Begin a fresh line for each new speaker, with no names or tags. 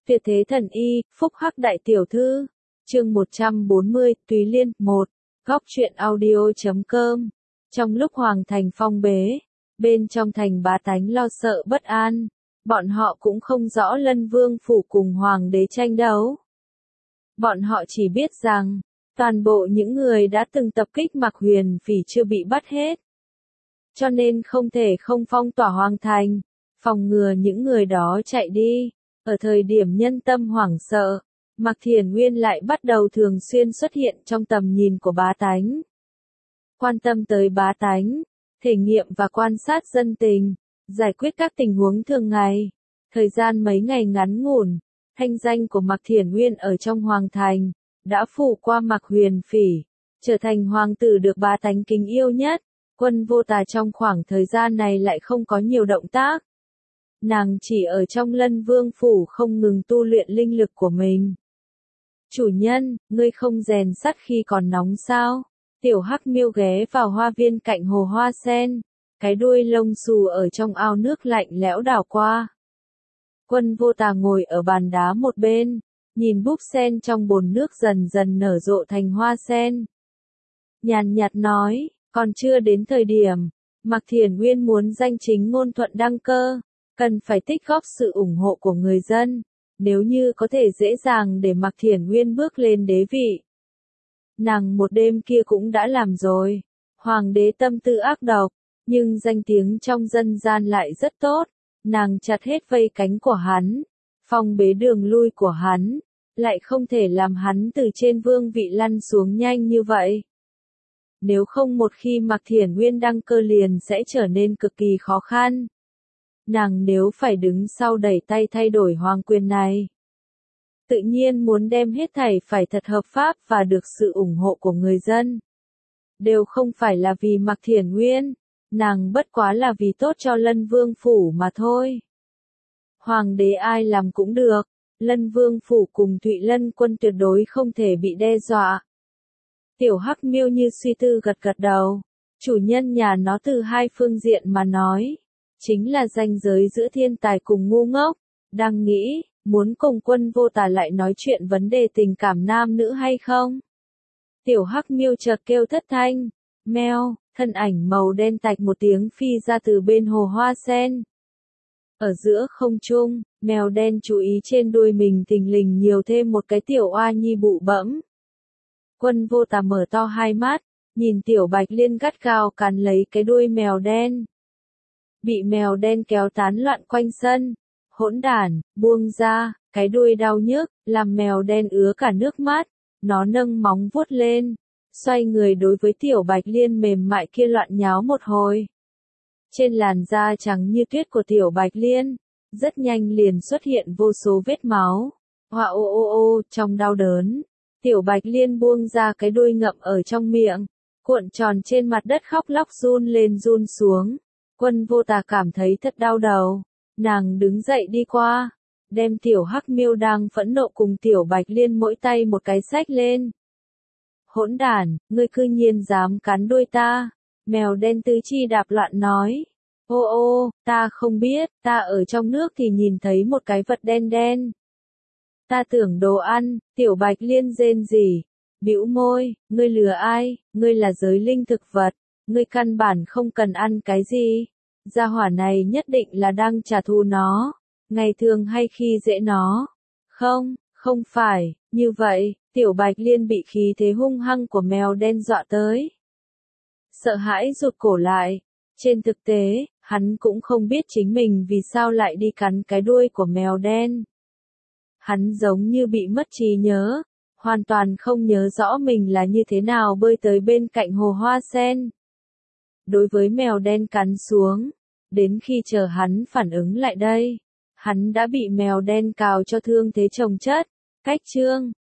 Tuyệt thế thần y, phúc hắc đại tiểu thư. Chương 140, Tùy Liên, 1. Góc truyện audio.com. Trong lúc hoàng thành phong bế, bên trong thành bá tánh lo sợ bất an, bọn họ cũng không rõ Lân Vương phủ cùng hoàng đế tranh đấu. Bọn họ chỉ biết rằng, toàn bộ những người đã từng tập kích Mạc Huyền Phỉ chưa bị bắt hết. Cho nên không thể không phong tỏa hoàng thành, phòng ngừa những người đó chạy đi. Ở thời điểm nhân tâm hoảng sợ, Mạc Thiển Nguyên lại bắt đầu thường xuyên xuất hiện trong tầm nhìn của bá tánh. Quan tâm tới bá tánh, thể nghiệm và quan sát dân tình, giải quyết các tình huống thường ngày. Thời gian mấy ngày ngắn ngủn, thanh danh của Mạc Thiển Nguyên ở trong hoàng thành đã phủ qua Mạc Huyền Phỉ, trở thành hoàng tử được bá tánh kính yêu nhất. Quân Vô Tà trong khoảng thời gian này lại không có nhiều động tác. Nàng chỉ ở trong Lân Vương phủ không ngừng tu luyện linh lực của mình. Chủ nhân, ngươi không rèn sắt khi còn nóng sao? Tiểu Hắc Miêu ghé vào hoa viên cạnh hồ hoa sen, cái đuôi lông xù ở trong ao nước lạnh lẽo đảo qua. Quân Vô Tà ngồi ở bàn đá một bên, nhìn búp sen trong bồn nước dần dần nở rộ thành hoa sen. Nhàn nhạt nói, còn chưa đến thời điểm, Mạc Thiển Nguyên muốn danh chính ngôn thuận đăng cơ, cần phải tích góp sự ủng hộ của người dân, nếu như có thể dễ dàng để Mạc Thiển Nguyên bước lên đế vị. Nàng một đêm kia cũng đã làm rồi, hoàng đế tâm tư ác độc, nhưng danh tiếng trong dân gian lại rất tốt, nàng chặt hết vây cánh của hắn, phong bế đường lui của hắn, lại không thể làm hắn từ trên vương vị lăn xuống nhanh như vậy. Nếu không một khi Mạc Thiển Nguyên đăng cơ liền sẽ trở nên cực kỳ khó khăn. Nàng nếu phải đứng sau đẩy tay thay đổi hoàng quyền này, tự nhiên muốn đem hết thảy phải thật hợp pháp và được sự ủng hộ của người dân. Đều không phải là vì Mạc Thiển Nguyên, nàng bất quá là vì tốt cho Lân Vương phủ mà thôi. Hoàng đế ai làm cũng được, Lân Vương phủ cùng Thụy Lân quân tuyệt đối không thể bị đe dọa. Tiểu Hắc Miêu như suy tư gật gật đầu, chủ nhân nhà nó từ hai phương diện mà nói. Chính là ranh giới giữa thiên tài cùng ngu ngốc, đang nghĩ, muốn cùng Quân Vô Tà lại nói chuyện vấn đề tình cảm nam nữ hay không? Tiểu Hắc Miêu chợt kêu thất thanh, meo, thân ảnh màu đen tạch một tiếng phi ra từ bên hồ hoa sen. Ở giữa không trung, mèo đen chú ý trên đuôi mình thình lình nhiều thêm một cái tiểu oa nhi bụ bẫm. Quân Vô Tà mở to hai mắt, nhìn tiểu Bạch Liên gắt gao cắn lấy cái đuôi mèo đen. Bị mèo đen kéo tán loạn quanh sân, hỗn đản, buông ra, cái đuôi đau nhức, làm mèo đen ứa cả nước mắt, nó nâng móng vuốt lên, xoay người đối với tiểu Bạch Liên mềm mại kia loạn nháo một hồi. Trên làn da trắng như tuyết của tiểu Bạch Liên, rất nhanh liền xuất hiện vô số vết máu. Hoa ô ô ô, trong đau đớn, tiểu Bạch Liên buông ra cái đuôi ngậm ở trong miệng, cuộn tròn trên mặt đất khóc lóc run lên run xuống. Quân Vô Tà cảm thấy thật đau đầu, nàng đứng dậy đi qua, đem tiểu Hắc Miêu đang phẫn nộ cùng tiểu Bạch Liên mỗi tay một cái xách lên. Hỗn đản, ngươi cư nhiên dám cắn đuôi ta, mèo đen tứ chi đạp loạn nói. Ô ô, ta không biết, ta ở trong nước thì nhìn thấy một cái vật đen đen. Ta tưởng đồ ăn, tiểu Bạch Liên rên rỉ, bĩu môi, ngươi lừa ai, ngươi là giới linh thực vật. Ngươi căn bản không cần ăn cái gì. Gia hỏa này nhất định là đang trả thù nó. Ngày thường hay khi dễ nó. Không, không phải, như vậy, tiểu Bạch Liên bị khí thế hung hăng của mèo đen dọa tới. Sợ hãi rụt cổ lại. Trên thực tế, hắn cũng không biết chính mình vì sao lại đi cắn cái đuôi của mèo đen. Hắn giống như bị mất trí nhớ. Hoàn toàn không nhớ rõ mình là như thế nào bơi tới bên cạnh hồ hoa sen. Đối với mèo đen cắn xuống, đến khi chờ hắn phản ứng lại đây, hắn đã bị mèo đen cào cho thương thế chồng chất. Cách chương